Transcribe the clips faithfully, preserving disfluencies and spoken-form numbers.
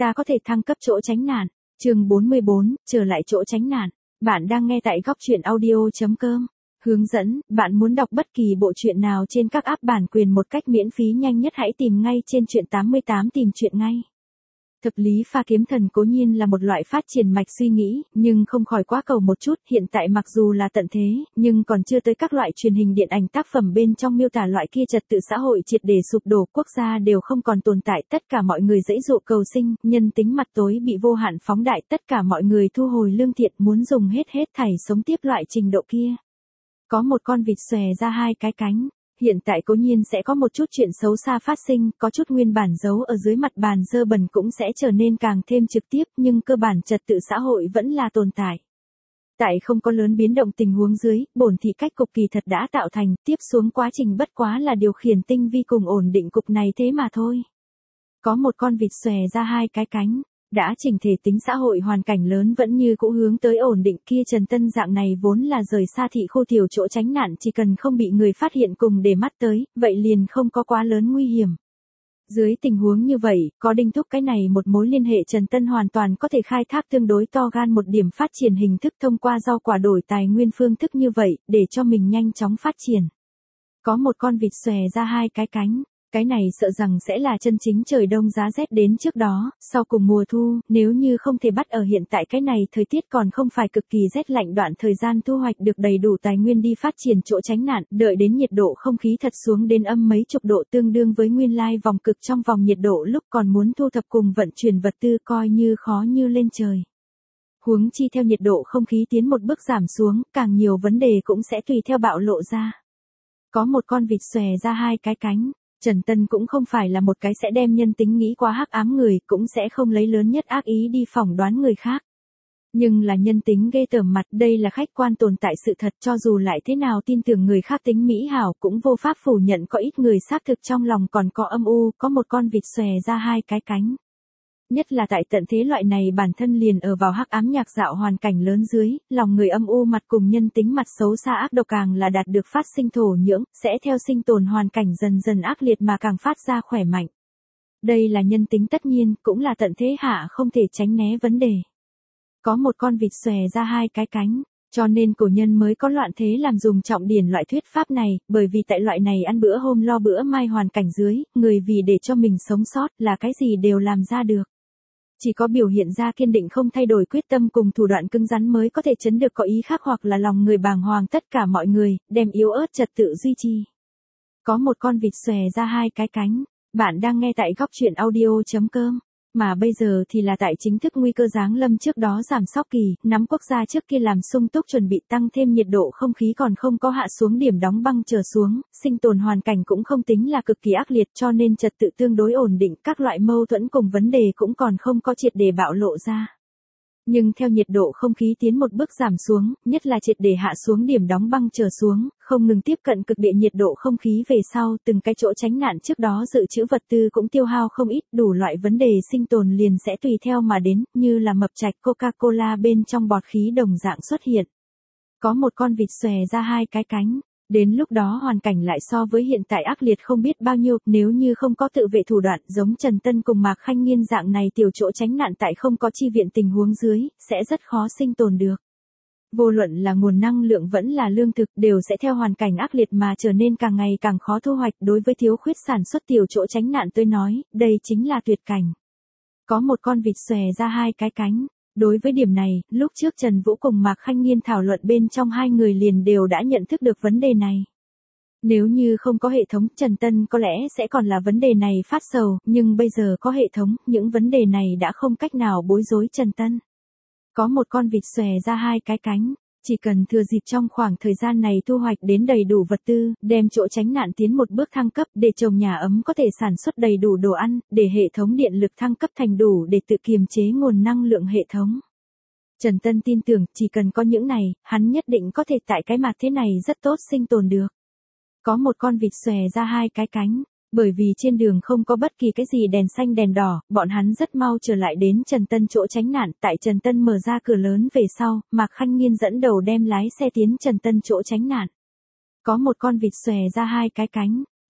ta có thể thăng cấp chỗ tránh nạn. Chương bốn mươi bốn, trở lại chỗ tránh nạn. Bạn đang nghe tại góc truyện audio chấm com. Hướng dẫn, bạn muốn đọc bất kỳ bộ truyện nào trên các app bản quyền một cách miễn phí nhanh nhất hãy tìm ngay trên truyện tám mươi tám tìm truyện ngay. Thực lý pha kiếm thần cố nhiên là một loại phát triển mạch suy nghĩ, nhưng không khỏi quá cầu một chút, hiện tại mặc dù là tận thế, nhưng còn chưa tới các loại truyền hình điện ảnh tác phẩm bên trong miêu tả loại kia trật tự xã hội triệt để sụp đổ, quốc gia đều không còn tồn tại, tất cả mọi người giãy giụa cầu sinh, nhân tính mặt tối bị vô hạn phóng đại, tất cả mọi người thu hồi lương thiện muốn dùng hết hết thảy sống tiếp loại trình độ kia. Có một con vịt xòe ra hai cái cánh. Hiện tại cố nhiên sẽ có một chút chuyện xấu xa phát sinh, có chút nguyên bản giấu ở dưới mặt bàn dơ bẩn cũng sẽ trở nên càng thêm trực tiếp, nhưng cơ bản trật tự xã hội vẫn là tồn tại. Tại không có lớn biến động tình huống dưới, bổn thị cách cục kỳ thật đã tạo thành, tiếp xuống quá trình bất quá là điều khiển tinh vi cùng ổn định cục này thế mà thôi. Có một con vịt xòe ra hai cái cánh. Đã chỉnh thể tính xã hội hoàn cảnh lớn vẫn như cũ hướng tới ổn định kia Trần Tân dạng này vốn là rời xa thị khu tiểu chỗ tránh nạn chỉ cần không bị người phát hiện cùng để mắt tới, vậy liền không có quá lớn nguy hiểm. Dưới tình huống như vậy, có Đinh Thúc cái này một mối liên hệ Trần Tân hoàn toàn có thể khai thác tương đối to gan một điểm phát triển hình thức thông qua rau quả đổi tài nguyên phương thức như vậy, để cho mình nhanh chóng phát triển. Có một con vịt xòe ra hai cái cánh. Cái này sợ rằng sẽ là chân chính trời đông giá rét đến trước đó, sau cùng mùa thu, nếu như không thể bắt ở hiện tại cái này thời tiết còn không phải cực kỳ rét lạnh đoạn thời gian thu hoạch được đầy đủ tài nguyên đi phát triển chỗ tránh nạn, đợi đến nhiệt độ không khí thật xuống đến âm mấy chục độ tương đương với nguyên lai vòng cực trong vòng nhiệt độ lúc còn muốn thu thập cùng vận chuyển vật tư coi như khó như lên trời. Huống chi theo nhiệt độ không khí tiến một bước giảm xuống, càng nhiều vấn đề cũng sẽ tùy theo bạo lộ ra. Có một con vịt xòe ra hai cái cánh. Trần Tân cũng không phải là một cái sẽ đem nhân tính nghĩ quá hắc ám người, cũng sẽ không lấy lớn nhất ác ý đi phỏng đoán người khác. Nhưng là nhân tính ghê tởm mặt, đây là khách quan tồn tại sự thật, cho dù lại thế nào tin tưởng người khác tính mỹ hảo cũng vô pháp phủ nhận có ít người xác thực trong lòng còn có âm u, có một con vịt xòe ra hai cái cánh. Nhất là tại tận thế loại này bản thân liền ở vào hắc ám nhạc dạo hoàn cảnh lớn dưới, lòng người âm u mặt cùng nhân tính mặt xấu xa ác độc càng là đạt được phát sinh thổ nhưỡng, sẽ theo sinh tồn hoàn cảnh dần dần ác liệt mà càng phát ra khỏe mạnh. Đây là nhân tính tất nhiên, cũng là tận thế hạ không thể tránh né vấn đề. Có một con vịt xòe ra hai cái cánh. Cho nên cổ nhân mới có loạn thế làm dùng trọng điển loại thuyết pháp này, bởi vì tại loại này ăn bữa hôm lo bữa mai hoàn cảnh dưới, người vì để cho mình sống sót là cái gì đều làm ra được. Chỉ có biểu hiện ra kiên định không thay đổi quyết tâm cùng thủ đoạn cứng rắn mới có thể chấn được có ý khác hoặc là lòng người bàng hoàng tất cả mọi người, đem yếu ớt trật tự duy trì. Có một con vịt xòe ra hai cái cánh. Bạn đang nghe tại góc truyện audio chấm com. Mà bây giờ thì là tại chính thức nguy cơ giáng lâm trước đó giảm sóc kỳ, nắm quốc gia trước kia làm sung túc chuẩn bị tăng thêm nhiệt độ không khí còn không có hạ xuống điểm đóng băng trở xuống, sinh tồn hoàn cảnh cũng không tính là cực kỳ ác liệt cho nên trật tự tương đối ổn định, các loại mâu thuẫn cùng vấn đề cũng còn không có triệt để bạo lộ ra. Nhưng theo nhiệt độ không khí tiến một bước giảm xuống, nhất là triệt để hạ xuống điểm đóng băng trở xuống, không ngừng tiếp cận cực địa nhiệt độ không khí về sau, từng cái chỗ tránh nạn trước đó dự trữ vật tư cũng tiêu hao không ít, đủ loại vấn đề sinh tồn liền sẽ tùy theo mà đến, như là mập trạch Coca-Cola bên trong bọt khí đồng dạng xuất hiện. Có một con vịt xòe ra hai cái cánh. Đến lúc đó hoàn cảnh lại so với hiện tại ác liệt không biết bao nhiêu, nếu như không có tự vệ thủ đoạn giống Trần Tân cùng Mạc Khanh Nghiên dạng này tiểu chỗ tránh nạn tại không có chi viện tình huống dưới, sẽ rất khó sinh tồn được. Vô luận là nguồn năng lượng vẫn là lương thực đều sẽ theo hoàn cảnh ác liệt mà trở nên càng ngày càng khó thu hoạch đối với thiếu khuyết sản xuất tiểu chỗ tránh nạn tôi nói, đây chính là tuyệt cảnh. Có một con vịt xòe ra hai cái cánh. Đối với điểm này, lúc trước Trần Vũ cùng Mạc Khanh Nghiên thảo luận bên trong hai người liền đều đã nhận thức được vấn đề này. Nếu như không có hệ thống, Trần Tân có lẽ sẽ còn là vấn đề này phát sầu, nhưng bây giờ có hệ thống, những vấn đề này đã không cách nào bối rối Trần Tân. Có một con vịt xòe ra hai cái cánh. Chỉ cần thừa dịp trong khoảng thời gian này thu hoạch đến đầy đủ vật tư, đem chỗ tránh nạn tiến một bước thăng cấp để trồng nhà ấm có thể sản xuất đầy đủ đồ ăn, để hệ thống điện lực thăng cấp thành đủ để tự kiềm chế nguồn năng lượng hệ thống. Trần Tân tin tưởng chỉ cần có những này, hắn nhất định có thể tại cái mặt thế này rất tốt sinh tồn được. Có một con vịt xòe ra hai cái cánh. Bởi vì trên đường không có bất kỳ cái gì đèn xanh đèn đỏ, bọn hắn rất mau trở lại đến Trần Tân chỗ tránh nạn. Tại Trần Tân mở ra cửa lớn về sau, Mạc Khanh Nghiên dẫn đầu đem lái xe tiến Trần Tân chỗ tránh nạn. Có một con vịt xòe ra hai cái cánh.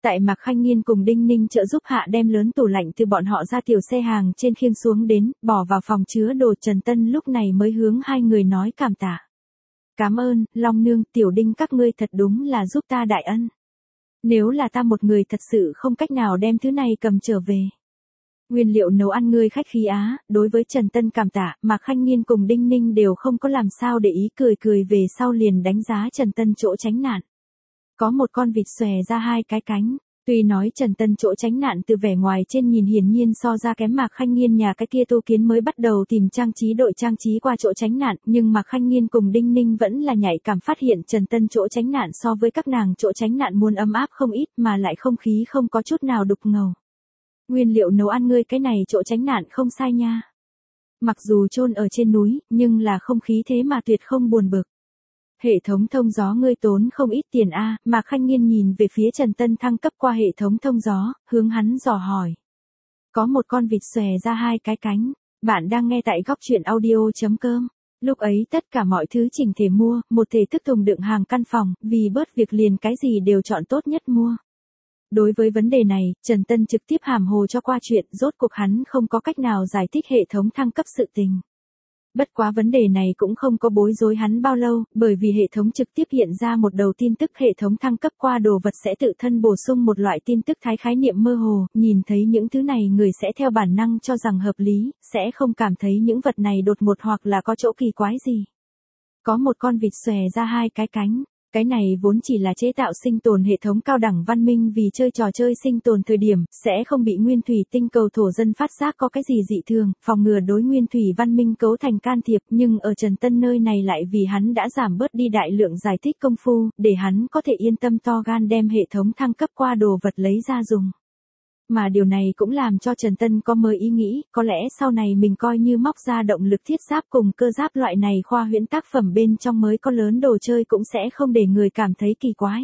Tại Mạc Khanh Nghiên cùng Đinh Ninh trợ giúp hạ đem lớn tủ lạnh từ bọn họ ra tiểu xe hàng trên khiêng xuống đến, bỏ vào phòng chứa đồ, Trần Tân lúc này mới hướng hai người nói cảm tạ. Cảm ơn, Long Nương, Tiểu Đinh các ngươi thật đúng là giúp ta đại ân. Nếu là ta một người thật sự không cách nào đem thứ này cầm trở về. Nguyên liệu nấu ăn ngươi khách khí á, đối với Trần Tân cảm tạ, Mạc Khanh Nghiên cùng Đinh Ninh đều không có làm sao để ý, cười cười về sau liền đánh giá Trần Tân chỗ tránh nạn. Có một con vịt xòe ra hai cái cánh. Tuy nói Trần Tân chỗ tránh nạn từ vẻ ngoài trên nhìn hiển nhiên so ra kém Mạc Khanh Nghiên nhà cái kia Tô Kiến mới bắt đầu tìm trang trí đội trang trí qua chỗ tránh nạn, nhưng Mạc Khanh Nghiên cùng Đinh Ninh vẫn là nhạy cảm phát hiện Trần Tân chỗ tránh nạn so với các nàng chỗ tránh nạn muốn ấm áp không ít, mà lại không khí không có chút nào đục ngầu. Nguyên liệu nấu ăn ngươi cái này chỗ tránh nạn không sai nha. Mặc dù chôn ở trên núi, nhưng là không khí thế mà tuyệt không buồn bực. Hệ thống thông gió ngươi tốn không ít tiền a, à, Mạc Khanh Nghiên nhìn về phía Trần Tân thăng cấp qua hệ thống thông gió, hướng hắn dò hỏi. Có một con vịt xòe ra hai cái cánh, bạn đang nghe tại góc truyện audio chấm com. Lúc ấy tất cả mọi thứ chỉnh thể mua, một thể thức thùng đựng hàng căn phòng, vì bớt việc liền cái gì đều chọn tốt nhất mua. Đối với vấn đề này, Trần Tân trực tiếp hàm hồ cho qua chuyện, rốt cuộc hắn không có cách nào giải thích hệ thống thăng cấp sự tình. Bất quá vấn đề này cũng không có bối rối hắn bao lâu, bởi vì hệ thống trực tiếp hiện ra một đầu tin tức hệ thống thăng cấp qua đồ vật sẽ tự thân bổ sung một loại tin tức thái khái niệm mơ hồ, nhìn thấy những thứ này người sẽ theo bản năng cho rằng hợp lý, sẽ không cảm thấy những vật này đột ngột hoặc là có chỗ kỳ quái gì. Có một con vịt xòe ra hai cái cánh. Cái này vốn chỉ là chế tạo sinh tồn hệ thống cao đẳng văn minh vì chơi trò chơi sinh tồn thời điểm, sẽ không bị nguyên thủy tinh cầu thổ dân phát giác có cái gì dị thường, phòng ngừa đối nguyên thủy văn minh cấu thành can thiệp, nhưng ở Trần Tân nơi này lại vì hắn đã giảm bớt đi đại lượng giải thích công phu, để hắn có thể yên tâm to gan đem hệ thống thăng cấp qua đồ vật lấy ra dùng. Mà điều này cũng làm cho Trần Tân có mới ý nghĩ, có lẽ sau này mình coi như móc ra động lực thiết giáp cùng cơ giáp loại này khoa huyễn tác phẩm bên trong mới có lớn đồ chơi cũng sẽ không để người cảm thấy kỳ quái.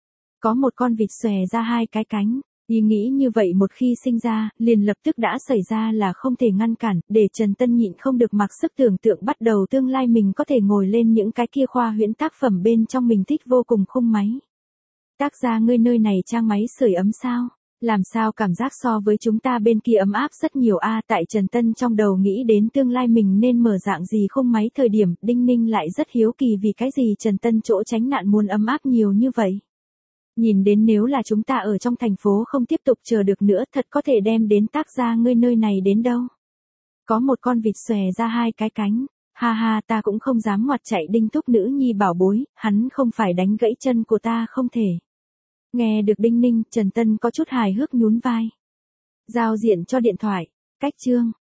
Có một con vịt xòe ra hai cái cánh, ý nghĩ như vậy một khi sinh ra, liền lập tức đã xảy ra là không thể ngăn cản, để Trần Tân nhịn không được mặc sức tưởng tượng bắt đầu tương lai mình có thể ngồi lên những cái kia khoa huyễn tác phẩm bên trong mình thích vô cùng khung máy. Tác gia ngươi nơi này trang máy sưởi ấm sao? Làm sao cảm giác so với chúng ta bên kia ấm áp rất nhiều a à, tại Trần Tân trong đầu nghĩ đến tương lai mình nên mở dạng gì khung máy thời điểm, Đinh Ninh lại rất hiếu kỳ vì cái gì Trần Tân chỗ tránh nạn muốn ấm áp nhiều như vậy. Nhìn đến nếu là chúng ta ở trong thành phố không tiếp tục chờ được nữa thật có thể đem đến tác gia ngươi nơi này đến đâu. Có một con vịt xòe ra hai cái cánh, ha ha ta cũng không dám ngoặt chạy Đinh thúc nữ nhi bảo bối, hắn không phải đánh gãy chân của ta không thể. Nghe được Đinh Ninh, Trần Tân có chút hài hước nhún vai. Giao diện cho điện thoại, cách chương.